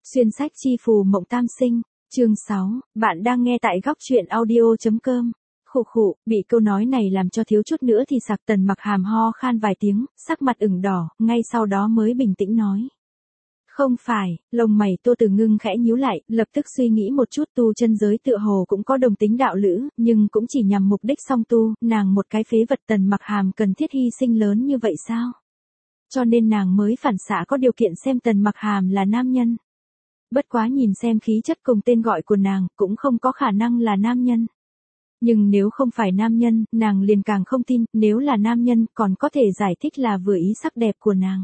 Xuyên sách chi phù mộng tam sinh, chương 6, bạn đang nghe tại góc truyện audio.com. Khụ khụ, bị câu nói này làm cho thiếu chút nữa thì sặc. Tần Mặc Hàm ho khan vài tiếng, sắc mặt ửng đỏ, ngay sau đó mới bình tĩnh nói. Không phải, lông mày Tô Từ Ngưng khẽ nhíu lại, lập tức suy nghĩ một chút. Tu chân giới tựa hồ cũng có đồng tính đạo lữ, nhưng cũng chỉ nhằm mục đích song tu. Nàng một cái phế vật Tần Mặc Hàm cần thiết hy sinh lớn như vậy sao? Cho nên nàng mới phản xạ có điều kiện xem Tần Mặc Hàm là nam nhân. Bất quá nhìn xem khí chất cùng tên gọi của nàng, cũng không có khả năng là nam nhân. Nhưng nếu không phải nam nhân, nàng liền càng không tin. Nếu là nam nhân, còn có thể giải thích là vừa ý sắc đẹp của nàng.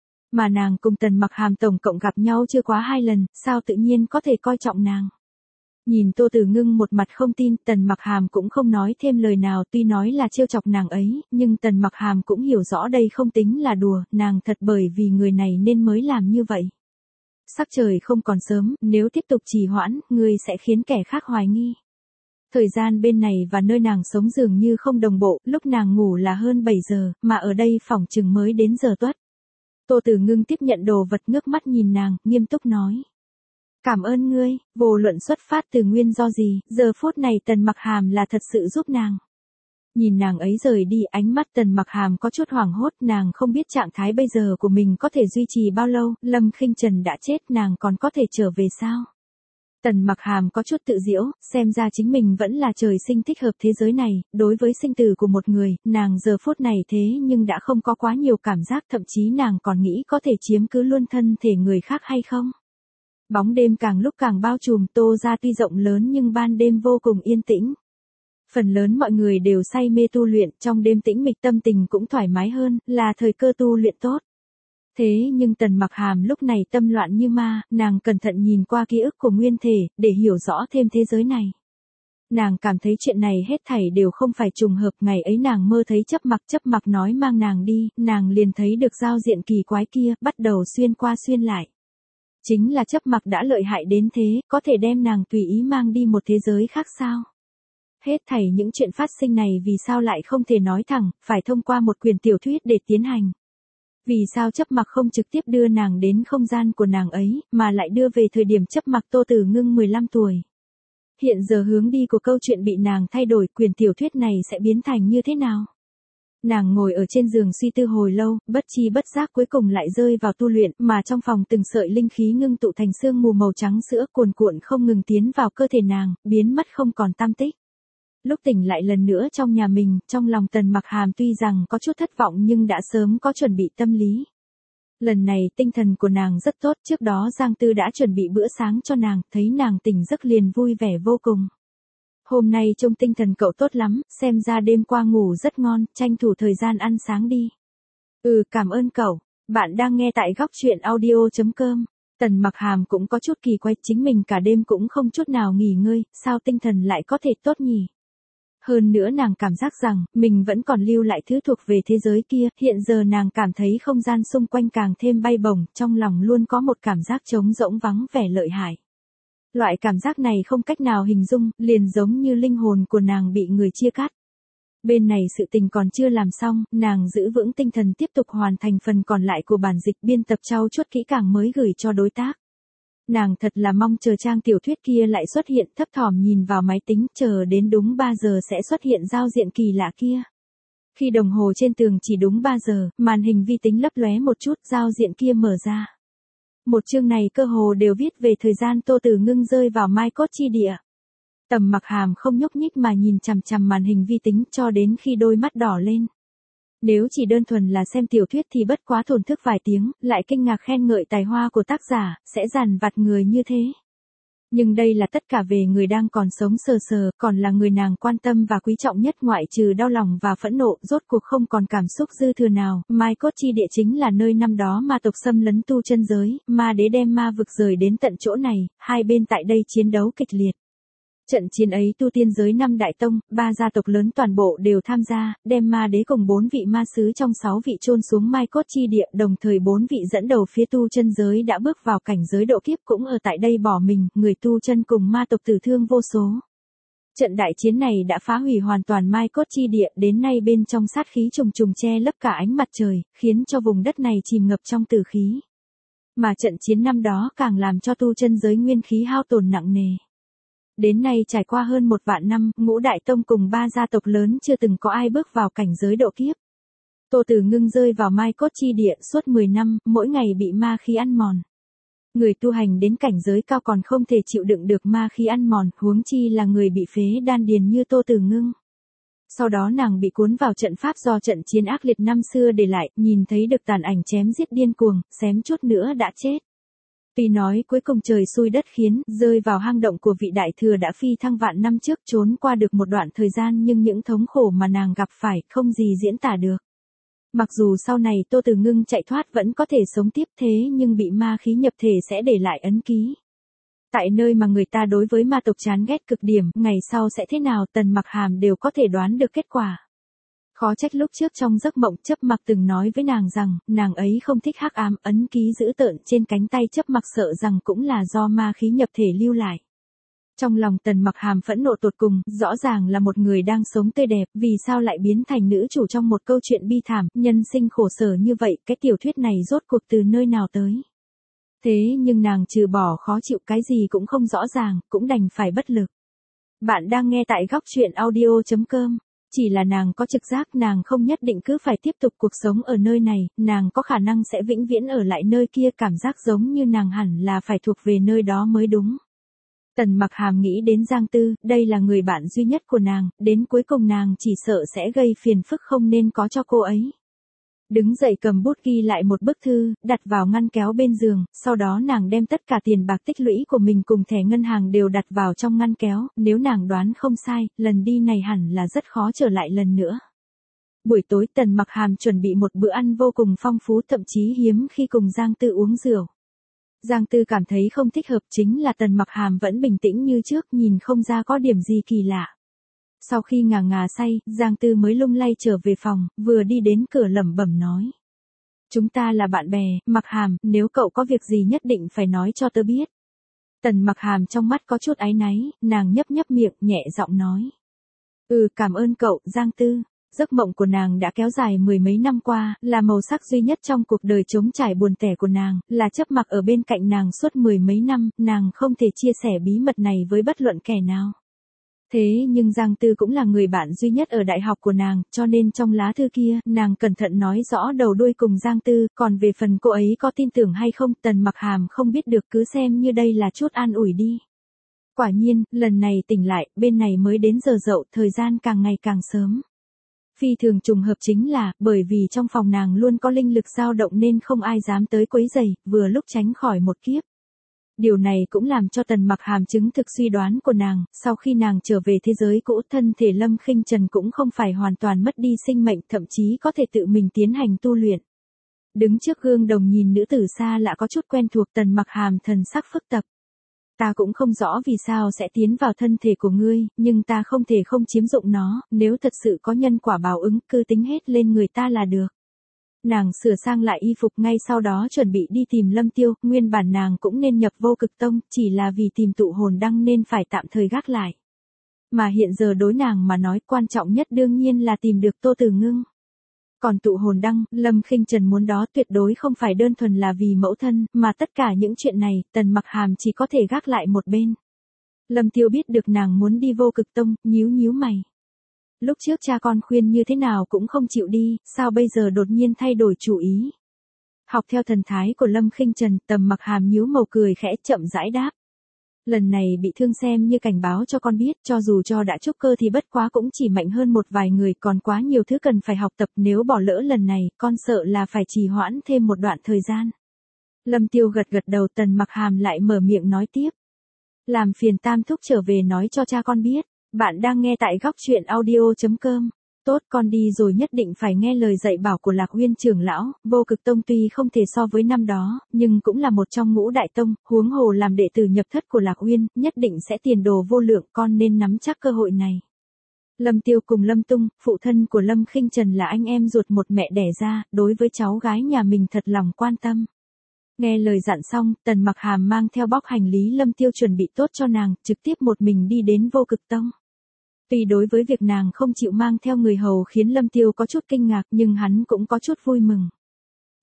Mà nàng cùng Tần Mặc Hàm tổng cộng gặp nhau chưa quá 2 lần, sao tự nhiên có thể coi trọng nàng. Nhìn Tô Từ Ngưng một mặt không tin, Tần Mặc Hàm cũng không nói thêm lời nào. Tuy nói là trêu chọc nàng ấy, nhưng Tần Mặc Hàm cũng hiểu rõ đây không tính là đùa. Nàng thật bởi vì người này nên mới làm như vậy. Sắc trời không còn sớm, nếu tiếp tục trì hoãn, ngươi sẽ khiến kẻ khác hoài nghi. Thời gian bên này và nơi nàng sống dường như không đồng bộ, lúc nàng ngủ là hơn 7 giờ, mà ở đây phỏng chừng mới đến giờ tuất. Tô Từ Ngưng tiếp nhận đồ vật, ngước mắt nhìn nàng, nghiêm túc nói. Cảm ơn ngươi, vô luận xuất phát từ nguyên do gì, giờ phút này Tần Mặc Hàm là thật sự giúp nàng. Nhìn nàng ấy rời đi, ánh mắt Tần Mặc Hàm có chút hoảng hốt. Nàng không biết trạng thái bây giờ của mình có thể duy trì bao lâu. Lâm Khinh Trần đã chết, nàng còn có thể trở về sao? Tần Mặc Hàm có chút tự giễu, xem ra chính mình vẫn là trời sinh thích hợp thế giới này. Đối với sinh tử của một người, nàng giờ phút này thế nhưng đã không có quá nhiều cảm giác. Thậm chí nàng còn nghĩ có thể chiếm cứ luôn thân thể người khác hay không. Bóng đêm càng lúc càng bao trùm. Tô ra tuy rộng lớn nhưng ban đêm vô cùng yên tĩnh. Phần lớn mọi người đều say mê tu luyện, trong đêm tĩnh mịch tâm tình cũng thoải mái hơn, là thời cơ tu luyện tốt. Thế nhưng Tần Mặc Hàm lúc này tâm loạn như ma, nàng cẩn thận nhìn qua ký ức của nguyên thể, để hiểu rõ thêm thế giới này. Nàng cảm thấy chuyện này hết thảy đều không phải trùng hợp. Ngày ấy nàng mơ thấy chấp mặc nói mang nàng đi, nàng liền thấy được giao diện kỳ quái kia, bắt đầu xuyên qua xuyên lại. Chính là chấp mặc đã lợi hại đến thế, có thể đem nàng tùy ý mang đi một thế giới khác sao? Hết thảy những chuyện phát sinh này vì sao lại không thể nói thẳng, phải thông qua một quyển tiểu thuyết để tiến hành. Vì sao chấp mặc không trực tiếp đưa nàng đến không gian của nàng ấy, mà lại đưa về thời điểm chấp mặc Tô Từ Ngưng 15 tuổi. Hiện giờ hướng đi của câu chuyện bị nàng thay đổi, quyển tiểu thuyết này sẽ biến thành như thế nào? Nàng ngồi ở trên giường suy tư hồi lâu, bất chi bất giác cuối cùng lại rơi vào tu luyện, mà trong phòng từng sợi linh khí ngưng tụ thành sương mù màu trắng sữa cuồn cuộn không ngừng tiến vào cơ thể nàng, biến mất không còn tăm tích. Lúc tỉnh lại lần nữa trong nhà mình, trong lòng Tần Mặc Hàm tuy rằng có chút thất vọng nhưng đã sớm có chuẩn bị tâm lý. Lần này tinh thần của nàng rất tốt, trước đó Giang Tư đã chuẩn bị bữa sáng cho nàng, thấy nàng tỉnh giấc liền vui vẻ vô cùng. Hôm nay trông tinh thần cậu tốt lắm, xem ra đêm qua ngủ rất ngon, tranh thủ thời gian ăn sáng đi. Cảm ơn cậu, bạn đang nghe tại góc truyện audio.com. Tần Mặc Hàm cũng có chút kỳ quái, chính mình cả đêm cũng không chút nào nghỉ ngơi, sao tinh thần lại có thể tốt nhỉ? Hơn nữa nàng cảm giác rằng, mình vẫn còn lưu lại thứ thuộc về thế giới kia, hiện giờ nàng cảm thấy không gian xung quanh càng thêm bay bổng, trong lòng luôn có một cảm giác trống rỗng vắng vẻ lợi hại. Loại cảm giác này không cách nào hình dung, liền giống như linh hồn của nàng bị người chia cắt. Bên này sự tình còn chưa làm xong, nàng giữ vững tinh thần tiếp tục hoàn thành phần còn lại của bản dịch biên tập trau chuốt kỹ càng mới gửi cho đối tác. Nàng thật là mong chờ trang tiểu thuyết kia lại xuất hiện, thấp thỏm nhìn vào máy tính, chờ đến đúng 3 giờ sẽ xuất hiện giao diện kỳ lạ kia. Khi đồng hồ trên tường chỉ đúng 3 giờ, màn hình vi tính lấp lóe một chút, giao diện kia mở ra. Một chương này cơ hồ đều viết về thời gian Tô Từ Ngưng rơi vào Mai Cốt chi địa. Tần Mặc Hàm không nhúc nhích mà nhìn chằm chằm màn hình vi tính cho đến khi đôi mắt đỏ lên. Nếu chỉ đơn thuần là xem tiểu thuyết thì bất quá thổn thức vài tiếng, lại kinh ngạc khen ngợi tài hoa của tác giả, sẽ dằn vặt người như thế. Nhưng đây là tất cả về người đang còn sống sờ sờ, còn là người nàng quan tâm và quý trọng nhất, ngoại trừ đau lòng và phẫn nộ, rốt cuộc không còn cảm xúc dư thừa nào. Mai Cốt chi địa chính là nơi năm đó ma tộc xâm lấn tu chân giới, ma đế đem ma vực rời đến tận chỗ này, hai bên tại đây chiến đấu kịch liệt. Trận chiến ấy tu tiên giới 5 đại tông, 3 gia tộc lớn toàn bộ đều tham gia, đem ma đế cùng 4 vị ma sứ trong 6 vị chôn xuống Mai Cốt chi địa, đồng thời 4 vị dẫn đầu phía tu chân giới đã bước vào cảnh giới độ kiếp cũng ở tại đây bỏ mình, người tu chân cùng ma tộc tử thương vô số. Trận đại chiến này đã phá hủy hoàn toàn Mai Cốt chi địa, đến nay bên trong sát khí trùng trùng che lấp cả ánh mặt trời, khiến cho vùng đất này chìm ngập trong tử khí. Mà trận chiến năm đó càng làm cho tu chân giới nguyên khí hao tổn nặng nề. Đến nay trải qua hơn 1 vạn năm, Ngũ Đại Tông cùng 3 gia tộc lớn chưa từng có ai bước vào cảnh giới độ kiếp. Tô Tử Ngưng rơi vào mai cốt chi địa suốt 10 năm, mỗi ngày bị ma khí ăn mòn. Người tu hành đến cảnh giới cao còn không thể chịu đựng được ma khí ăn mòn, huống chi là người bị phế đan điền như Tô Tử Ngưng. Sau đó nàng bị cuốn vào trận pháp do trận chiến ác liệt năm xưa để lại, nhìn thấy được tàn ảnh chém giết điên cuồng, xém chút nữa đã chết. Tuy nói cuối cùng trời xui đất khiến, rơi vào hang động của vị đại thừa đã phi thăng vạn năm trước trốn qua được một đoạn thời gian, nhưng những thống khổ mà nàng gặp phải không gì diễn tả được. Mặc dù sau này Tô Tử Ngưng chạy thoát vẫn có thể sống tiếp thế nhưng bị ma khí nhập thể sẽ để lại ấn ký. Tại nơi mà người ta đối với ma tộc chán ghét cực điểm, ngày sau sẽ thế nào Tần Mặc Hàm đều có thể đoán được kết quả. Khó trách lúc trước trong giấc mộng Chấp Mặc từng nói với nàng rằng, nàng ấy không thích hắc ám, ấn ký dữ tợn trên cánh tay Chấp Mặc sợ rằng cũng là do ma khí nhập thể lưu lại. Trong lòng Tần Mặc Hàm phẫn nộ tột cùng, rõ ràng là một người đang sống tươi đẹp, vì sao lại biến thành nữ chủ trong một câu chuyện bi thảm, nhân sinh khổ sở như vậy, cái tiểu thuyết này rốt cuộc từ nơi nào tới. Thế nhưng nàng trừ bỏ khó chịu cái gì cũng không rõ ràng, cũng đành phải bất lực. Bạn đang nghe tại góc truyện audio.com. Chỉ là nàng có trực giác nàng không nhất định cứ phải tiếp tục cuộc sống ở nơi này, nàng có khả năng sẽ vĩnh viễn ở lại nơi kia, cảm giác giống như nàng hẳn là phải thuộc về nơi đó mới đúng. Tần Mặc Hàm nghĩ đến Giang Tư, đây là người bạn duy nhất của nàng, đến cuối cùng nàng chỉ sợ sẽ gây phiền phức không nên có cho cô ấy. Đứng dậy cầm bút ghi lại một bức thư, đặt vào ngăn kéo bên giường, sau đó nàng đem tất cả tiền bạc tích lũy của mình cùng thẻ ngân hàng đều đặt vào trong ngăn kéo, nếu nàng đoán không sai, lần đi này hẳn là rất khó trở lại lần nữa. Buổi tối Tần Mặc Hàm chuẩn bị một bữa ăn vô cùng phong phú, thậm chí hiếm khi cùng Giang Tư uống rượu. Giang Tư cảm thấy không thích hợp, chính là Tần Mặc Hàm vẫn bình tĩnh như trước, nhìn không ra có điểm gì kỳ lạ. Sau khi ngà say, Giang Tư mới lung lay trở về phòng, vừa đi đến cửa lẩm bẩm nói. Chúng ta là bạn bè, Mặc Hàm, nếu cậu có việc gì nhất định phải nói cho tớ biết. Tần Mặc Hàm trong mắt có chút áy náy, nàng nhấp miệng, nhẹ giọng nói. Cảm ơn cậu, Giang Tư. Giấc mộng của nàng đã kéo dài 10 mấy năm qua, là màu sắc duy nhất trong cuộc đời trống trải buồn tẻ của nàng, là Chấp Mặc ở bên cạnh nàng suốt 10 mấy năm, nàng không thể chia sẻ bí mật này với bất luận kẻ nào. Thế nhưng Giang Tư cũng là người bạn duy nhất ở đại học của nàng, cho nên trong lá thư kia, nàng cẩn thận nói rõ đầu đuôi cùng Giang Tư, còn về phần cô ấy có tin tưởng hay không, Tần Mặc Hàm không biết được, cứ xem như đây là chút an ủi đi. Quả nhiên, lần này tỉnh lại, bên này mới đến giờ dậu, thời gian càng ngày càng sớm. Phi thường trùng hợp chính là, bởi vì trong phòng nàng luôn có linh lực dao động nên không ai dám tới quấy rầy, vừa lúc tránh khỏi một kiếp. Điều này cũng làm cho Tần Mặc Hàm chứng thực suy đoán của nàng, sau khi nàng trở về thế giới cũ, thân thể Lâm Khinh Trần cũng không phải hoàn toàn mất đi sinh mệnh, thậm chí có thể tự mình tiến hành tu luyện. Đứng trước gương đồng nhìn nữ tử xa lạ có chút quen thuộc, Tần Mặc Hàm thần sắc phức tạp. Ta cũng không rõ vì sao sẽ tiến vào thân thể của ngươi, nhưng ta không thể không chiếm dụng nó, nếu thật sự có nhân quả báo ứng, cứ tính hết lên người ta là được. Nàng sửa sang lại y phục ngay sau đó chuẩn bị đi tìm Lâm Tiêu, nguyên bản nàng cũng nên nhập Vô Cực Tông, chỉ là vì tìm tụ hồn đăng nên phải tạm thời gác lại. Mà hiện giờ đối nàng mà nói quan trọng nhất đương nhiên là tìm được Tô Tử Ngưng. Còn tụ hồn đăng, Lâm Khinh Trần muốn đó tuyệt đối không phải đơn thuần là vì mẫu thân, mà tất cả những chuyện này, Tần Mặc Hàm chỉ có thể gác lại một bên. Lâm Tiêu biết được nàng muốn đi Vô Cực Tông, nhíu mày. Lúc trước cha con khuyên như thế nào cũng không chịu đi, sao bây giờ đột nhiên thay đổi chủ ý. Học theo thần thái của Lâm Khinh Trần, Tần Mặc Hàm nhíu màu cười khẽ chậm rãi đáp. Lần này bị thương xem như cảnh báo cho con biết, cho dù cho đã trúc cơ thì bất quá cũng chỉ mạnh hơn một vài người, còn quá nhiều thứ cần phải học tập, nếu bỏ lỡ lần này, con sợ là phải trì hoãn thêm một đoạn thời gian. Lâm Tiêu gật đầu, Tần Mặc Hàm lại mở miệng nói tiếp. Làm phiền Tam thúc trở về nói cho cha con biết. Bạn đang nghe tại góc truyện audio.com. Tốt, con đi rồi nhất định phải nghe lời dạy bảo của Lạc Uyên trưởng lão, Vô Cực Tông tuy không thể so với năm đó, nhưng cũng là một trong ngũ đại tông, huống hồ làm đệ tử nhập thất của Lạc Uyên, nhất định sẽ tiền đồ vô lượng, con nên nắm chắc cơ hội này. Lâm Tiêu cùng Lâm Tung, phụ thân của Lâm Khinh Trần là anh em ruột một mẹ đẻ ra, đối với cháu gái nhà mình thật lòng quan tâm. Nghe lời dặn xong, Tần Mặc Hàm mang theo bóc hành lý Lâm Tiêu chuẩn bị tốt cho nàng, trực tiếp một mình đi đến Vô Cực Tông. Tuy đối với việc nàng không chịu mang theo người hầu khiến Lâm Tiêu có chút kinh ngạc, nhưng hắn cũng có chút vui mừng.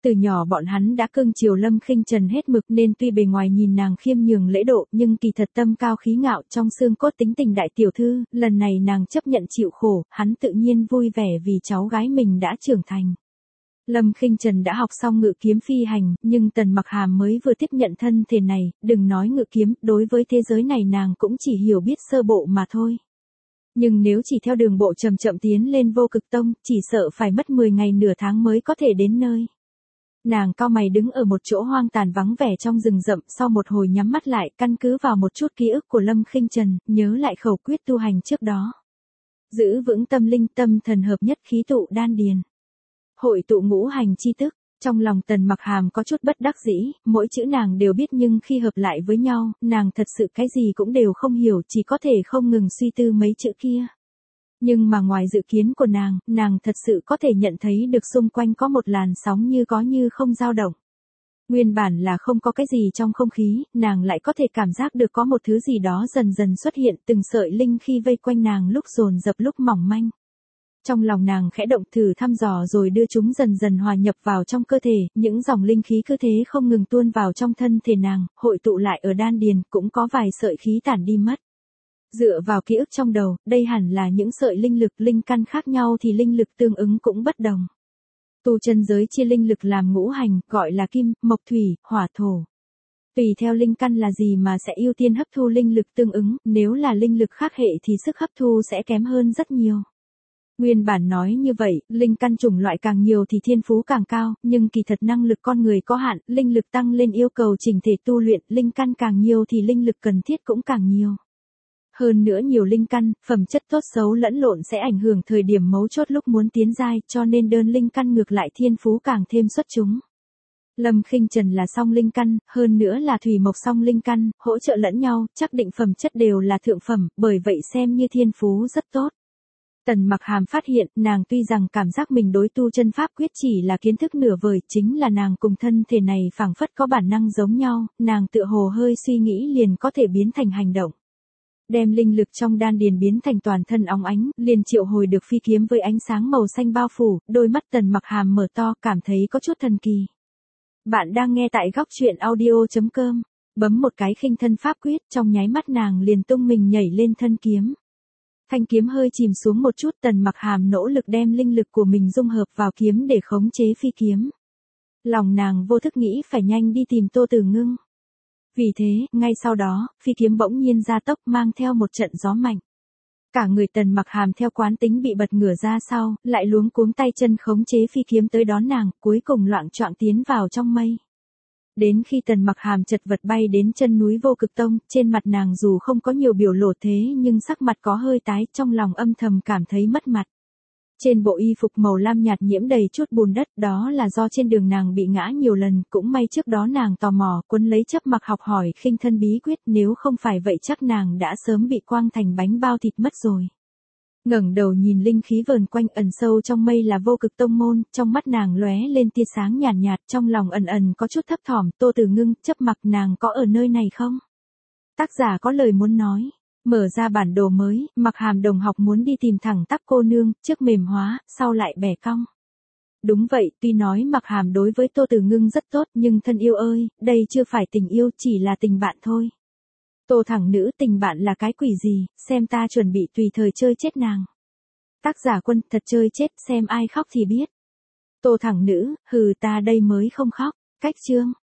Từ nhỏ bọn hắn đã cưng chiều Lâm Khinh Trần hết mực nên tuy bề ngoài nhìn nàng khiêm nhường lễ độ nhưng kỳ thật tâm cao khí ngạo trong xương cốt tính tình đại tiểu thư, lần này nàng chấp nhận chịu khổ, hắn tự nhiên vui vẻ vì cháu gái mình đã trưởng thành. Lâm Khinh Trần đã học xong ngự kiếm phi hành, nhưng Tần Mặc Hàm mới vừa tiếp nhận thân thể này, đừng nói ngự kiếm, đối với thế giới này nàng cũng chỉ hiểu biết sơ bộ mà thôi. Nhưng nếu chỉ theo đường bộ chậm chậm tiến lên Vô Cực Tông, chỉ sợ phải mất 10 ngày nửa tháng mới có thể đến nơi. Nàng cau mày đứng ở một chỗ hoang tàn vắng vẻ trong rừng rậm, sau một hồi nhắm mắt lại, căn cứ vào một chút ký ức của Lâm Khinh Trần, nhớ lại khẩu quyết tu hành trước đó. Giữ vững tâm linh, tâm thần hợp nhất, khí tụ đan điền. Hội tụ ngũ hành chi tức, trong lòng Tần Mặc Hàm có chút bất đắc dĩ, mỗi chữ nàng đều biết nhưng khi hợp lại với nhau, nàng thật sự cái gì cũng đều không hiểu, chỉ có thể không ngừng suy tư mấy chữ kia. Nhưng mà ngoài dự kiến của nàng thật sự có thể nhận thấy được xung quanh có một làn sóng như có như không dao động. Nguyên bản là không có cái gì trong không khí, nàng lại có thể cảm giác được có một thứ gì đó dần dần xuất hiện, từng sợi linh khí vây quanh nàng lúc dồn dập lúc mỏng manh. Trong lòng nàng khẽ động thử thăm dò rồi đưa chúng dần dần hòa nhập vào trong cơ thể, những dòng linh khí cứ thế không ngừng tuôn vào trong thân thể nàng, hội tụ lại ở đan điền, cũng có vài sợi khí tản đi mất. Dựa vào ký ức trong đầu, đây hẳn là những sợi linh lực, linh căn khác nhau thì linh lực tương ứng cũng bất đồng. Tu chân giới chia linh lực làm ngũ hành, gọi là kim, mộc thủy, hỏa thổ. Tùy theo linh căn là gì mà sẽ ưu tiên hấp thu linh lực tương ứng, nếu là linh lực khác hệ thì sức hấp thu sẽ kém hơn rất nhiều. Nguyên bản nói như vậy, linh căn chủng loại càng nhiều thì thiên phú càng cao, nhưng kỳ thật năng lực con người có hạn, linh lực tăng lên yêu cầu chỉnh thể tu luyện, linh căn càng nhiều thì linh lực cần thiết cũng càng nhiều. Hơn nữa nhiều linh căn, phẩm chất tốt xấu lẫn lộn sẽ ảnh hưởng thời điểm mấu chốt lúc muốn tiến giai, cho nên đơn linh căn ngược lại thiên phú càng thêm xuất chúng. Lâm Khinh Trần là song linh căn, hơn nữa là thủy mộc song linh căn, hỗ trợ lẫn nhau, chắc định phẩm chất đều là thượng phẩm, bởi vậy xem như thiên phú rất tốt. Tần Mặc Hàm phát hiện, nàng tuy rằng cảm giác mình đối tu chân pháp quyết chỉ là kiến thức nửa vời, chính là nàng cùng thân thể này phảng phất có bản năng giống nhau, nàng tựa hồ hơi suy nghĩ liền có thể biến thành hành động. Đem linh lực trong đan điền biến thành toàn thân óng ánh, liền triệu hồi được phi kiếm với ánh sáng màu xanh bao phủ, đôi mắt Tần Mặc Hàm mở to, cảm thấy có chút thần kỳ. Bạn đang nghe tại góc truyện audio.com, bấm một cái khinh thân pháp quyết, trong nháy mắt nàng liền tung mình nhảy lên thân kiếm. Thanh kiếm hơi chìm xuống một chút, Tần Mặc Hàm nỗ lực đem linh lực của mình dung hợp vào kiếm để khống chế phi kiếm. Lòng nàng vô thức nghĩ phải nhanh đi tìm Tô Tử Ngưng. Vì thế, ngay sau đó, phi kiếm bỗng nhiên ra tốc mang theo một trận gió mạnh. Cả người Tần Mặc Hàm theo quán tính bị bật ngửa ra sau, lại luống cuống tay chân khống chế phi kiếm tới đón nàng, cuối cùng loạng choạng tiến vào trong mây. Đến khi Tần Mặc Hàm chật vật bay đến chân núi Vô Cực Tông, trên mặt nàng dù không có nhiều biểu lộ thế nhưng sắc mặt có hơi tái, trong lòng âm thầm cảm thấy mất mặt. Trên bộ y phục màu lam nhạt nhiễm đầy chút bùn đất, đó là do trên đường nàng bị ngã nhiều lần, cũng may trước đó nàng tò mò, quấn lấy chấp mặc học hỏi khinh thân bí quyết, nếu không phải vậy chắc nàng đã sớm bị quang thành bánh bao thịt mất rồi. Ngẩng đầu nhìn linh khí vờn quanh ẩn sâu trong mây là Vô Cực Tông môn, trong mắt nàng lóe lên tia sáng nhàn nhạt, trong lòng ẩn ẩn có chút thấp thỏm, Tô Tử Ngưng, chấp mặc nàng có ở nơi này không? Tác giả có lời muốn nói. Mở ra bản đồ mới, Mặc Hàm đồng học muốn đi tìm thẳng tắp cô nương, trước mềm hóa, sau lại bẻ cong. Đúng vậy, tuy nói Mặc Hàm đối với Tô Tử Ngưng rất tốt nhưng thân yêu ơi, đây chưa phải tình yêu, chỉ là tình bạn thôi. Tô thẳng nữ, tình bạn là cái quỷ gì, xem ta chuẩn bị tùy thời chơi chết nàng. Tác giả Quân, thật chơi chết, xem ai khóc thì biết. Tô thẳng nữ, hừ ta đây mới không khóc. Cách chương.